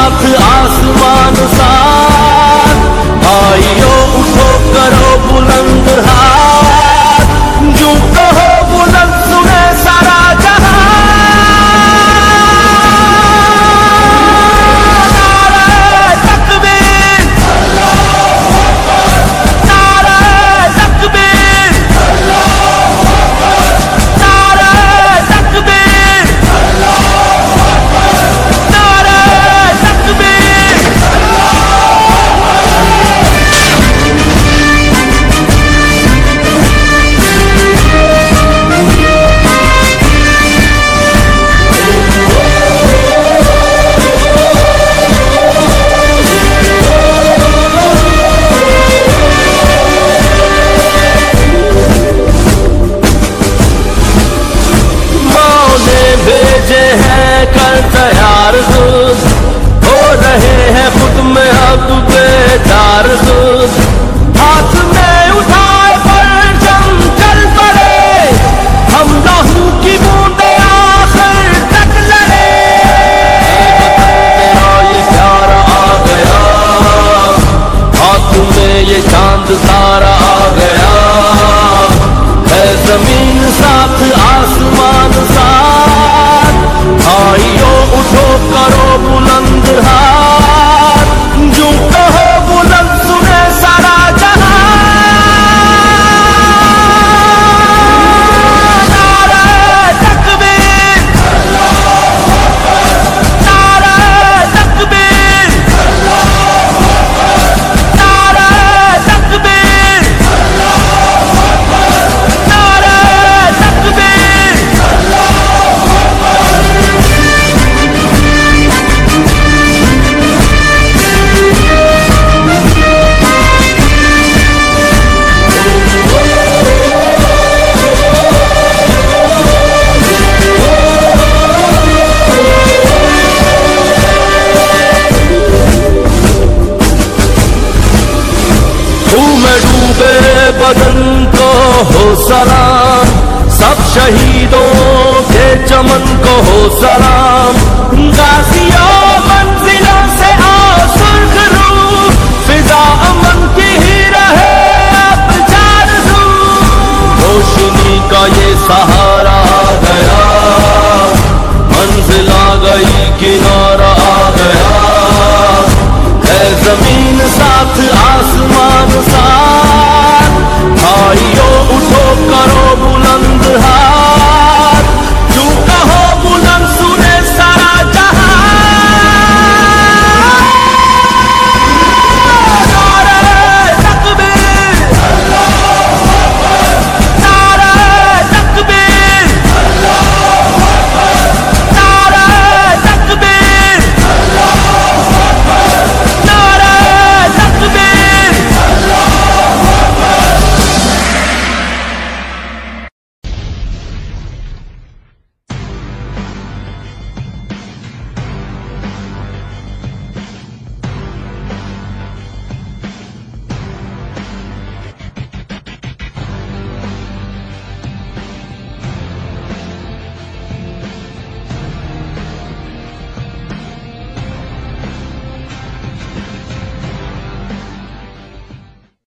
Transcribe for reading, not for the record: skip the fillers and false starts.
साथ आसमान साथ, भाइयों उठो करो बुलंद हाथ, यूं कहो बुलंद सुने सारा जहां, नारे तकबीर, नारे तकबीर, नारे तकबीर, नारे तकबीर। माँ ने भेजे हैं कर तैयार दूध, हो रहे हैं खुद में अब बेदार दूध, हाथ में उठाए परचम चल पड़े, हम लहू की बूंदे आखिर तक लड़े। तेरा ये प्यार आ गया, हाथ में ये चांद तारा आ गया, है जमीन साथ आसमान साथ, भाइयों उठो करो बुलंद हाथ, यूं कहो बुलंद सुने सारा जहां, नारे तकबीर, नारे तकबीर, नारे तकबीर, नारे तकबीर। खून में डूबे बदन को हो सलाम, सब शहीदों के चमन को हो सलाम।